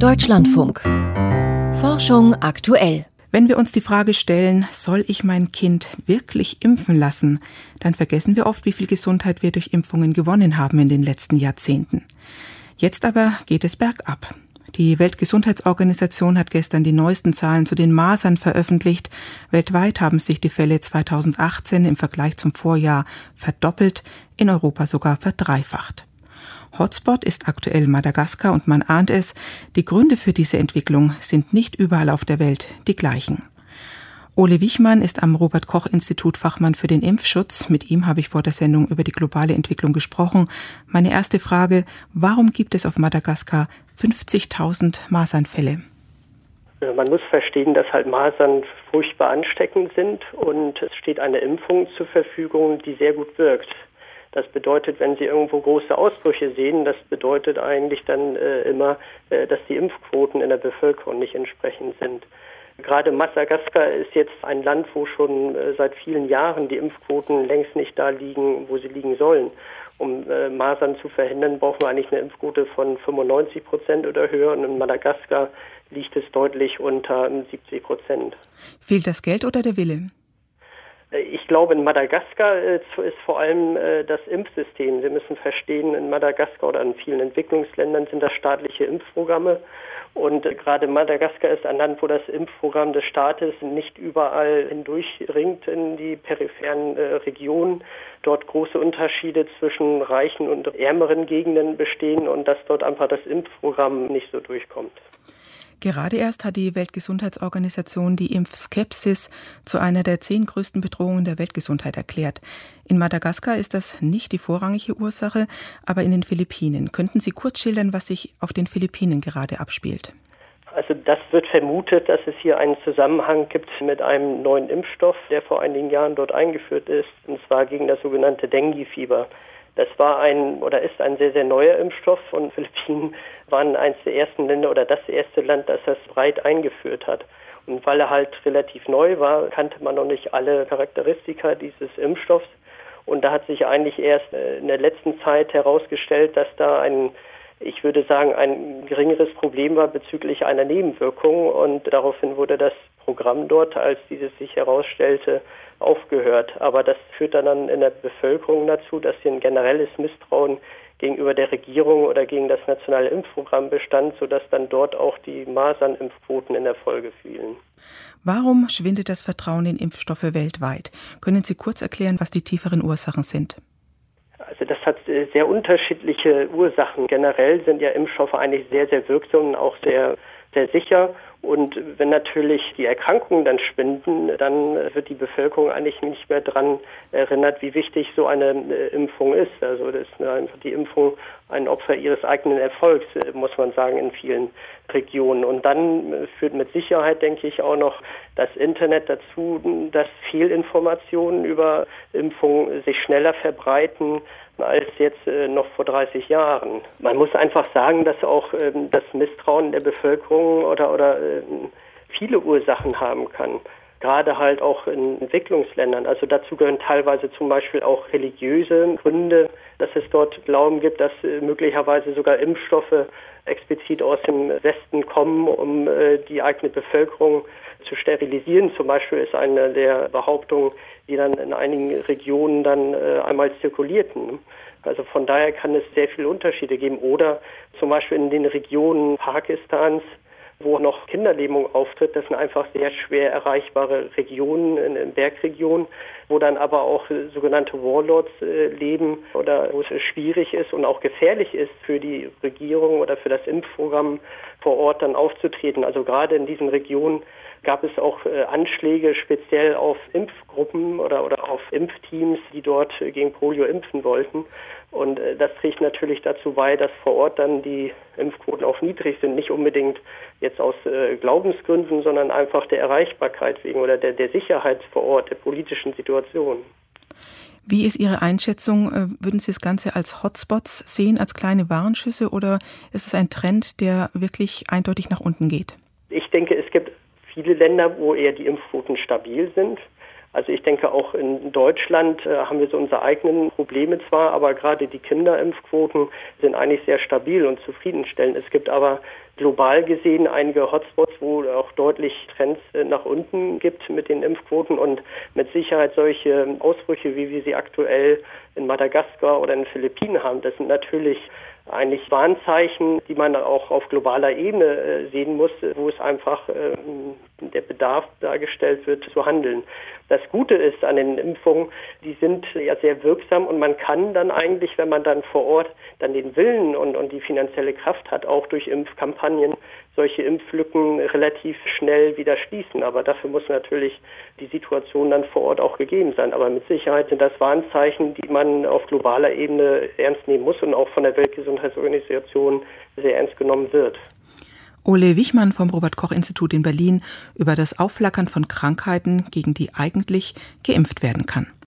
Deutschlandfunk. Forschung aktuell. Wenn wir uns die Frage stellen, soll ich mein Kind wirklich impfen lassen, dann vergessen wir oft, wie viel Gesundheit wir durch Impfungen gewonnen haben in den letzten Jahrzehnten. Jetzt aber geht es bergab. Die Weltgesundheitsorganisation hat gestern die neuesten Zahlen zu den Masern veröffentlicht. Weltweit haben sich die Fälle 2018 im Vergleich zum Vorjahr verdoppelt, in Europa sogar verdreifacht. Hotspot ist aktuell Madagaskar und man ahnt es, die Gründe für diese Entwicklung sind nicht überall auf der Welt die gleichen. Ole Wichmann ist am Robert-Koch-Institut Fachmann für den Impfschutz. Mit ihm habe ich vor der Sendung über die globale Entwicklung gesprochen. Meine erste Frage: Warum gibt es auf Madagaskar 50.000 Masernfälle? Man muss verstehen, dass halt Masern furchtbar ansteckend sind und es steht eine Impfung zur Verfügung, die sehr gut wirkt. Das bedeutet, wenn Sie irgendwo große Ausbrüche sehen, das bedeutet eigentlich dann immer, dass die Impfquoten in der Bevölkerung nicht entsprechend sind. Gerade Madagaskar ist jetzt ein Land, wo schon seit vielen Jahren die Impfquoten längst nicht da liegen, wo sie liegen sollen. Um Masern zu verhindern, brauchen wir eigentlich eine Impfquote von 95% oder höher. Und in Madagaskar liegt es deutlich unter 70%. Fehlt das Geld oder der Wille? Ich glaube, in Madagaskar ist vor allem das Impfsystem. Sie müssen verstehen, in Madagaskar oder in vielen Entwicklungsländern sind das staatliche Impfprogramme. Und gerade Madagaskar ist ein Land, wo das Impfprogramm des Staates nicht überall hindurchringt in die peripheren Regionen. Dort große Unterschiede zwischen reichen und ärmeren Gegenden bestehen und dass dort einfach das Impfprogramm nicht so durchkommt. Gerade erst hat die Weltgesundheitsorganisation die Impfskepsis zu einer der 10 größten Bedrohungen der Weltgesundheit erklärt. In Madagaskar ist das nicht die vorrangige Ursache, aber in den Philippinen. Könnten Sie kurz schildern, was sich auf den Philippinen gerade abspielt? Also das wird vermutet, dass es hier einen Zusammenhang gibt mit einem neuen Impfstoff, der vor einigen Jahren dort eingeführt ist, und zwar gegen das sogenannte Dengue-Fieber. Das war ist ein sehr, sehr neuer Impfstoff und Philippinen waren eines der ersten Länder oder das erste Land, das das breit eingeführt hat. Und weil er halt relativ neu war, kannte man noch nicht alle Charakteristika dieses Impfstoffs. Und da hat sich eigentlich erst in der letzten Zeit herausgestellt, dass da ein geringeres Problem war bezüglich einer Nebenwirkung. Und daraufhin wurde das Programm dort, als dieses sich herausstellte, aufgehört. Aber das führt dann in der Bevölkerung dazu, dass hier ein generelles Misstrauen gegenüber der Regierung oder gegen das nationale Impfprogramm bestand, sodass dann dort auch die Masernimpfquoten in der Folge fielen. Warum schwindet das Vertrauen in Impfstoffe weltweit? Können Sie kurz erklären, was die tieferen Ursachen sind? Also das hat sehr unterschiedliche Ursachen. Generell sind ja Impfstoffe eigentlich sehr, sehr wirksam und auch sehr, sehr sicher. Und wenn natürlich die Erkrankungen dann schwinden, dann wird die Bevölkerung eigentlich nicht mehr daran erinnert, wie wichtig so eine Impfung ist. Also das ist einfach die Impfung ein Opfer ihres eigenen Erfolgs, muss man sagen, in vielen Regionen. Und dann führt mit Sicherheit, denke ich, auch noch das Internet dazu, dass Fehlinformationen über Impfungen sich schneller verbreiten als jetzt noch vor 30 Jahren. Man muss einfach sagen, dass auch das Misstrauen der Bevölkerung oder viele Ursachen haben kann. Gerade halt auch in Entwicklungsländern. Also dazu gehören teilweise zum Beispiel auch religiöse Gründe, dass es dort Glauben gibt, dass möglicherweise sogar Impfstoffe explizit aus dem Westen kommen, um die eigene Bevölkerung zu sterilisieren. Zum Beispiel ist eine der Behauptungen, die dann in einigen Regionen dann einmal zirkulierten. Also von daher kann es sehr viele Unterschiede geben. Oder zum Beispiel in den Regionen Pakistans, wo noch Kinderlähmung auftritt. Das sind einfach sehr schwer erreichbare Regionen, in Bergregionen, wo dann aber auch sogenannte Warlords leben oder wo es schwierig ist und auch gefährlich ist für die Regierung oder für das Impfprogramm vor Ort dann aufzutreten. Also gerade in diesen Regionen gab es auch Anschläge speziell auf Impfgruppen oder auf Impfteams, die dort gegen Polio impfen wollten. Und das trägt natürlich dazu bei, dass vor Ort dann die Impfquoten auch niedrig sind. Nicht unbedingt jetzt aus Glaubensgründen, sondern einfach der Erreichbarkeit wegen oder der Sicherheit vor Ort, der politischen Situation. Wie ist Ihre Einschätzung? Würden Sie das Ganze als Hotspots sehen, als kleine Warnschüsse, oder ist es ein Trend, der wirklich eindeutig nach unten geht? Ich denke, es gibt viele Länder, wo eher die Impfquoten stabil sind. Also ich denke, auch in Deutschland haben wir so unsere eigenen Probleme zwar, aber gerade die Kinderimpfquoten sind eigentlich sehr stabil und zufriedenstellend. Es gibt aber global gesehen einige Hotspots, wo auch deutlich Trends nach unten gibt mit den Impfquoten und mit Sicherheit solche Ausbrüche, wie wir sie aktuell in Madagaskar oder in den Philippinen haben, das sind natürlich eigentlich Warnzeichen, die man auch auf globaler Ebene sehen muss, wo es einfach der Bedarf dargestellt wird, zu handeln. Das Gute ist an den Impfungen, die sind ja sehr wirksam und man kann dann eigentlich, wenn man dann vor Ort dann den Willen und die finanzielle Kraft hat, auch durch Impfkampagnen solche Impflücken relativ schnell wieder schließen. Aber dafür muss natürlich die Situation dann vor Ort auch gegeben sein. Aber mit Sicherheit sind das Warnzeichen, die man auf globaler Ebene ernst nehmen muss und auch von der Weltgesundheitsorganisation sehr ernst genommen wird. Ole Wichmann vom Robert-Koch-Institut in Berlin über das Aufflackern von Krankheiten, gegen die eigentlich geimpft werden kann.